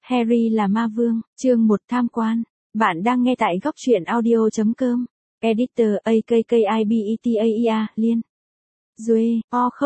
Harry là ma vương, chương 1 tham quan. Bạn đang nghe tại góc truyện audio.com. Editor AKKIBETAIA, Liên. Duê,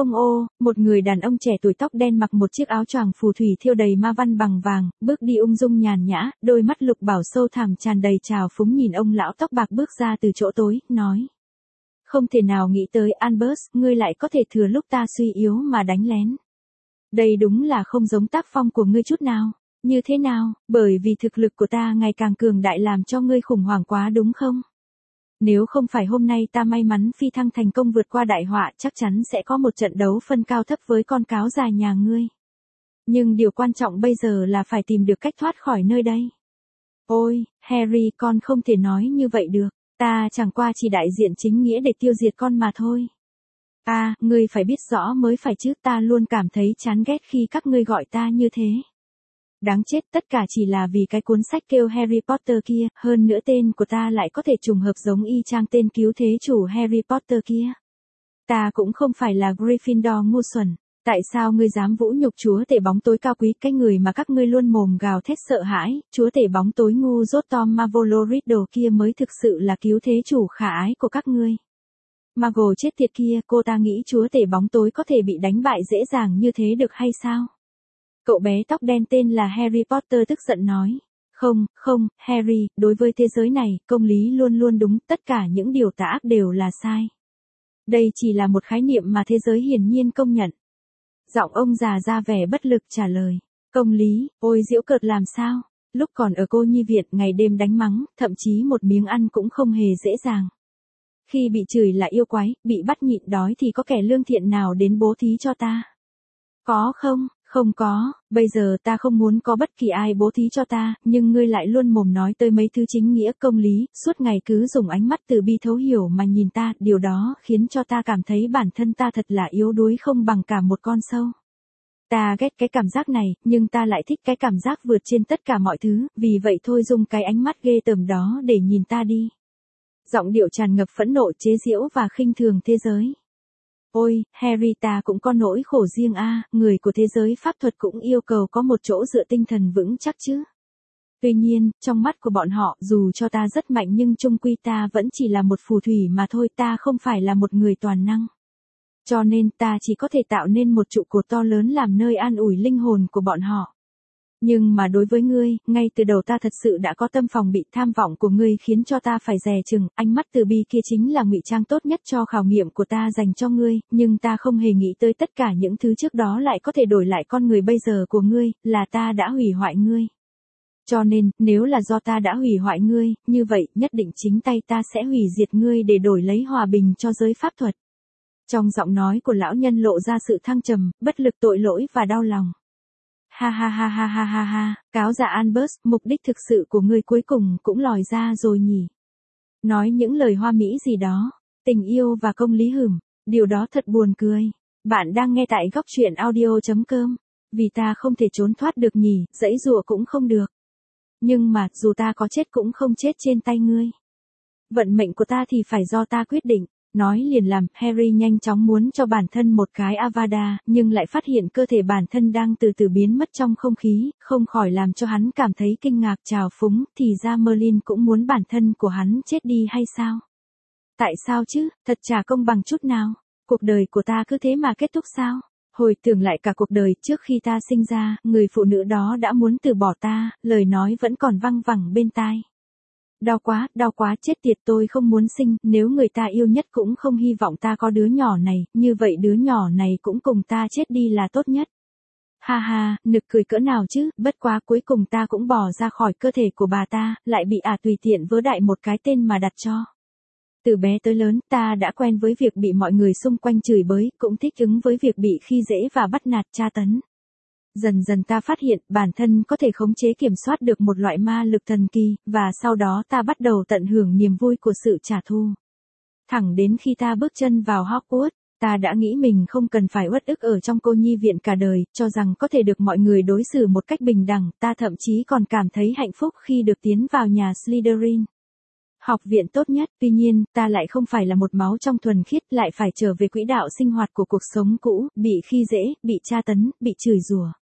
một người đàn ông trẻ tuổi tóc đen mặc một chiếc áo choàng phù thủy thêu đầy ma văn bằng vàng, bước đi ung dung nhàn nhã, đôi mắt lục bảo sâu thẳm tràn đầy trào phúng nhìn ông lão tóc bạc bước ra từ chỗ tối, nói. Không thể nào nghĩ tới Albus, ngươi lại có thể thừa lúc ta suy yếu mà đánh lén. Đây đúng là không giống tác phong của ngươi chút nào. Như thế nào, bởi vì thực lực của ta ngày càng cường đại làm cho ngươi khủng hoảng quá đúng không? Nếu không phải hôm nay ta may mắn phi thăng thành công vượt qua đại họa chắc chắn sẽ có một trận đấu phân cao thấp với con cáo già nhà ngươi. Nhưng điều quan trọng bây giờ là phải tìm được cách thoát khỏi nơi đây. Ôi, Harry, con không thể nói như vậy được, ta chẳng qua chỉ đại diện chính nghĩa để tiêu diệt con mà thôi. À, ngươi phải biết rõ mới phải chứ, ta luôn cảm thấy chán ghét khi các ngươi gọi ta như thế. Đáng chết, tất cả chỉ là vì cái cuốn sách kêu Harry Potter kia, hơn nữa tên của ta lại có thể trùng hợp giống y chang tên cứu thế chủ Harry Potter kia. Ta cũng không phải là Gryffindor ngu xuẩn, tại sao ngươi dám vũ nhục chúa tể bóng tối cao quý, cái người mà các ngươi luôn mồm gào thét sợ hãi, chúa tể bóng tối ngu dốt Tom Marvolo Riddle kia mới thực sự là cứu thế chủ khả ái của các ngươi. Muggle chết tiệt kia, cô ta nghĩ chúa tể bóng tối có thể bị đánh bại dễ dàng như thế được hay sao? Cậu bé tóc đen tên là Harry Potter tức giận nói. Không, Harry, đối với thế giới này, công lý luôn luôn đúng, tất cả những điều tà ác đều là sai. Đây chỉ là một khái niệm mà thế giới hiển nhiên công nhận. Giọng ông già ra vẻ bất lực trả lời. Công lý, ôi giễu cợt làm sao? Lúc còn ở cô nhi viện ngày đêm đánh mắng, thậm chí một miếng ăn cũng không hề dễ dàng. Khi bị chửi là yêu quái, bị bắt nhịn đói thì có kẻ lương thiện nào đến bố thí cho ta? Có không? Không có, bây giờ ta không muốn có bất kỳ ai bố thí cho ta, nhưng ngươi lại luôn mồm nói tới mấy thứ chính nghĩa công lý, suốt ngày cứ dùng ánh mắt từ bi thấu hiểu mà nhìn ta, điều đó khiến cho ta cảm thấy bản thân ta thật là yếu đuối không bằng cả một con sâu. Ta ghét cái cảm giác này, nhưng ta lại thích cái cảm giác vượt trên tất cả mọi thứ, vì vậy thôi dùng cái ánh mắt ghê tởm đó để nhìn ta đi. Giọng điệu tràn ngập phẫn nộ chế giễu và khinh thường thế giới. Ôi, Harry ta cũng có nỗi khổ riêng người của thế giới pháp thuật cũng yêu cầu có một chỗ dựa tinh thần vững chắc chứ. Tuy nhiên, trong mắt của bọn họ dù cho ta rất mạnh nhưng chung quy ta vẫn chỉ là một phù thủy mà thôi, ta không phải là một người toàn năng. Cho nên ta chỉ có thể tạo nên một trụ cột to lớn làm nơi an ủi linh hồn của bọn họ. Nhưng mà đối với ngươi, ngay từ đầu ta thật sự đã có tâm phòng bị, tham vọng của ngươi khiến cho ta phải dè chừng, ánh mắt từ bi kia chính là ngụy trang tốt nhất cho khảo nghiệm của ta dành cho ngươi, nhưng ta không hề nghĩ tới tất cả những thứ trước đó lại có thể đổi lại con người bây giờ của ngươi, là ta đã hủy hoại ngươi. Cho nên, nếu là do ta đã hủy hoại ngươi, như vậy, nhất định chính tay ta sẽ hủy diệt ngươi để đổi lấy hòa bình cho giới pháp thuật. Trong giọng nói của lão nhân lộ ra sự thăng trầm, bất lực, tội lỗi và đau lòng. Ha, cáo già Albus, mục đích thực sự của ngươi cuối cùng cũng lòi ra rồi nhỉ. Nói những lời hoa mỹ gì đó, tình yêu và công lý điều đó thật buồn cười. Bạn đang nghe tại góc truyện audio.com, vì ta không thể trốn thoát được nhỉ, giãy giụa cũng không được. Nhưng mà, dù ta có chết cũng không chết trên tay ngươi. Vận mệnh của ta thì phải do ta quyết định. Nói liền làm, Harry nhanh chóng muốn cho bản thân một cái Avada, nhưng lại phát hiện cơ thể bản thân đang từ từ biến mất trong không khí, không khỏi làm cho hắn cảm thấy kinh ngạc trào phúng, thì ra Merlin cũng muốn bản thân của hắn chết đi hay sao? Tại sao chứ, thật chả công bằng chút nào, cuộc đời của ta cứ thế mà kết thúc sao? Hồi tưởng lại cả cuộc đời trước khi ta sinh ra, người phụ nữ đó đã muốn từ bỏ ta, lời nói vẫn còn văng vẳng bên tai. Đau quá, chết tiệt, tôi không muốn sinh, nếu người ta yêu nhất cũng không hy vọng ta có đứa nhỏ này, như vậy đứa nhỏ này cũng cùng ta chết đi là tốt nhất. Ha, nực cười cỡ nào chứ, bất quá cuối cùng ta cũng bỏ ra khỏi cơ thể của bà ta, lại bị tùy tiện vớ đại một cái tên mà đặt cho. Từ bé tới lớn, ta đã quen với việc bị mọi người xung quanh chửi bới, cũng thích ứng với việc bị khi dễ và bắt nạt tra tấn. Dần dần ta phát hiện bản thân có thể khống chế kiểm soát được một loại ma lực thần kỳ, và sau đó ta bắt đầu tận hưởng niềm vui của sự trả thù. Thẳng đến khi ta bước chân vào Hogwarts, ta đã nghĩ mình không cần phải uất ức ở trong cô nhi viện cả đời, cho rằng có thể được mọi người đối xử một cách bình đẳng, ta thậm chí còn cảm thấy hạnh phúc khi được tiến vào nhà Slytherin. Học viện tốt nhất, tuy nhiên, ta lại không phải là một máu trong thuần khiết, lại phải trở về quỹ đạo sinh hoạt của cuộc sống cũ, bị khi dễ, bị tra tấn, bị chửi rủa.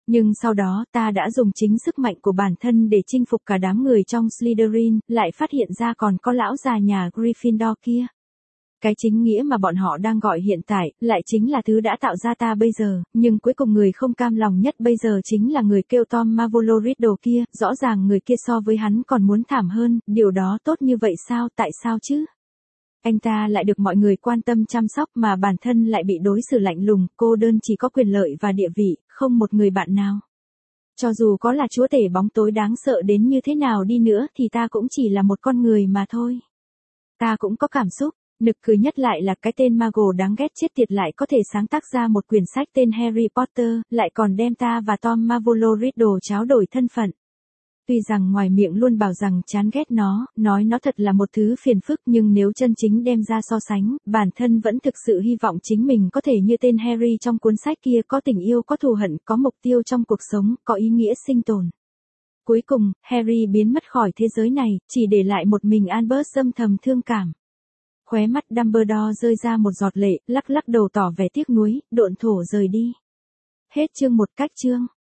Nhưng sau đó ta đã dùng chính sức mạnh của bản thân để chinh phục cả đám người trong Slytherin, lại phát hiện ra còn có lão già nhà Gryffindor kia. Cái chính nghĩa mà bọn họ đang gọi hiện tại, lại chính là thứ đã tạo ra ta bây giờ, nhưng cuối cùng người không cam lòng nhất bây giờ chính là người kêu Tom Marvolo Riddle kia, rõ ràng người kia so với hắn còn muốn thảm hơn, điều đó tốt như vậy sao, tại sao chứ? Anh ta lại được mọi người quan tâm chăm sóc mà bản thân lại bị đối xử lạnh lùng, cô đơn, chỉ có quyền lợi và địa vị, không một người bạn nào. Cho dù có là chúa tể bóng tối đáng sợ đến như thế nào đi nữa thì ta cũng chỉ là một con người mà thôi. Ta cũng có cảm xúc. Nực cười nhất lại là cái tên Mago đáng ghét chết tiệt lại có thể sáng tác ra một quyển sách tên Harry Potter, lại còn đem ta và Tom Marvolo Riddle tráo đổi thân phận. Tuy rằng ngoài miệng luôn bảo rằng chán ghét nó, nói nó thật là một thứ phiền phức, nhưng nếu chân chính đem ra so sánh, bản thân vẫn thực sự hy vọng chính mình có thể như tên Harry trong cuốn sách kia, có tình yêu, có thù hận, có mục tiêu trong cuộc sống, có ý nghĩa sinh tồn. Cuối cùng, Harry biến mất khỏi thế giới này, chỉ để lại một mình Albus âm thầm thương cảm. Khóe mắt Dumbledore rơi ra một giọt lệ, lắc lắc đầu tỏ vẻ tiếc nuối, độn thổ rời đi. Hết chương 1. Cách chương.